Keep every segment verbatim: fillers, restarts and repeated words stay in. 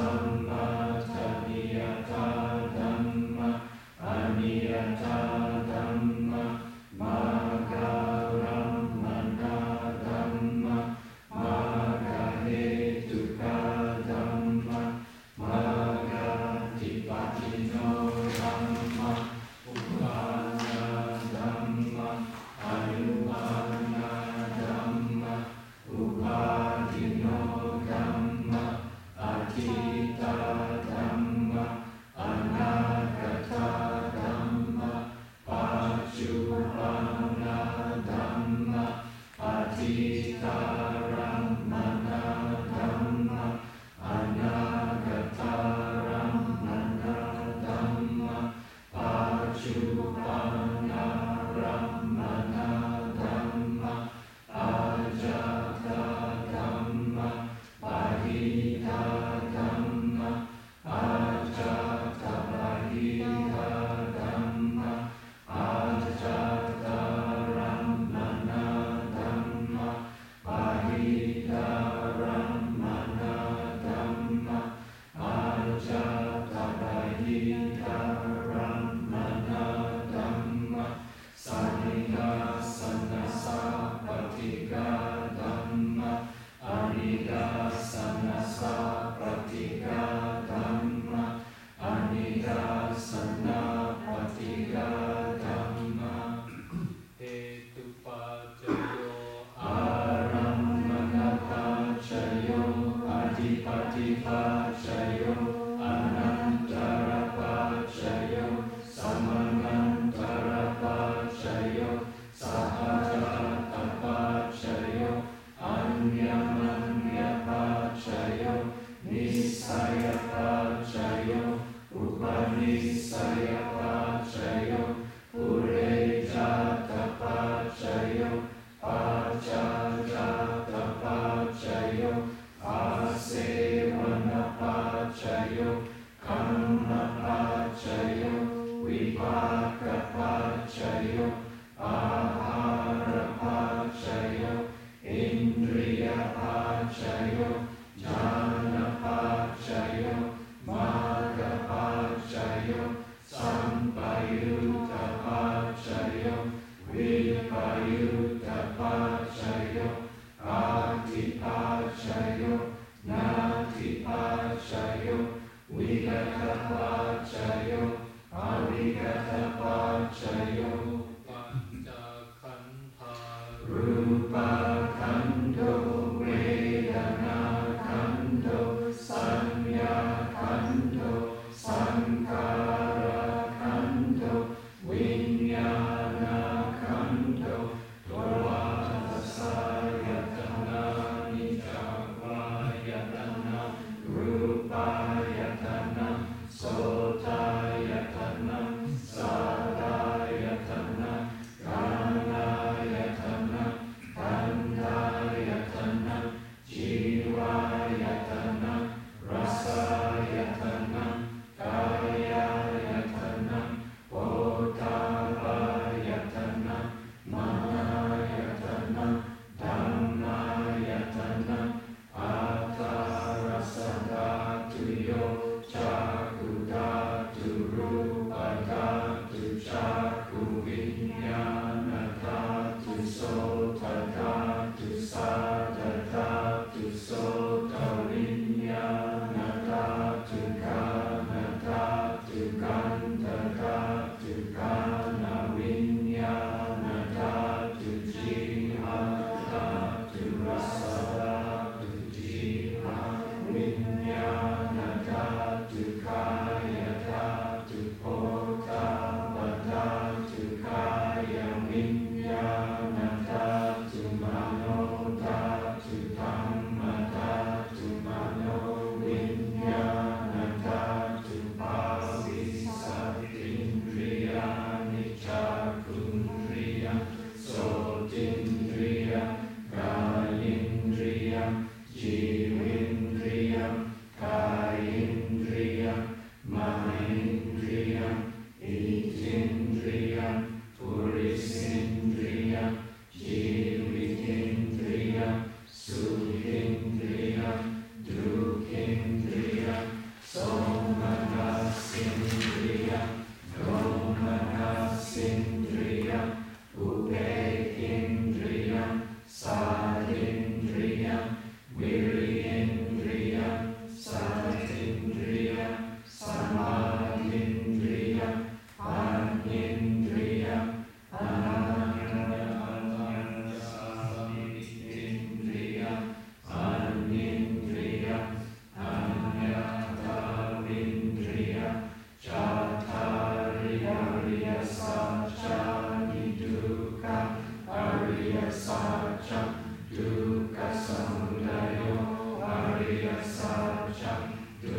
So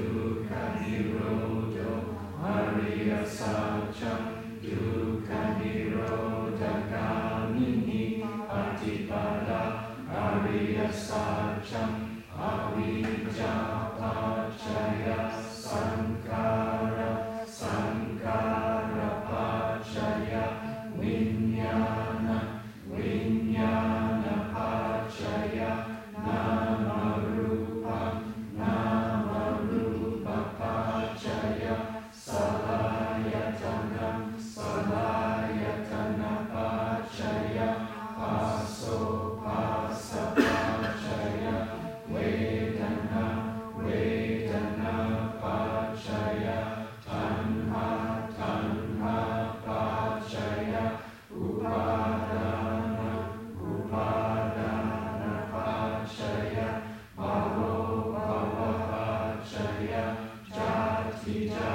กขนิโรธอริยสัจจังทุกขนิโรธกามินีปฏิปดาอริยสัจจังอวิชชาปัจจยสังขารสังขารปัจจยวิญญาณวิญญาณปัจจยนามรูปังนามรูปปัจจยสลายตนะสลายตนะปัจจยปัสโสปัสสะปัจจยเวทนาเวทนาปัจจยตัณหาตัณหาปัจจยอุปาทานอุปาทานปัจจยภวภวปัจจยชาติชา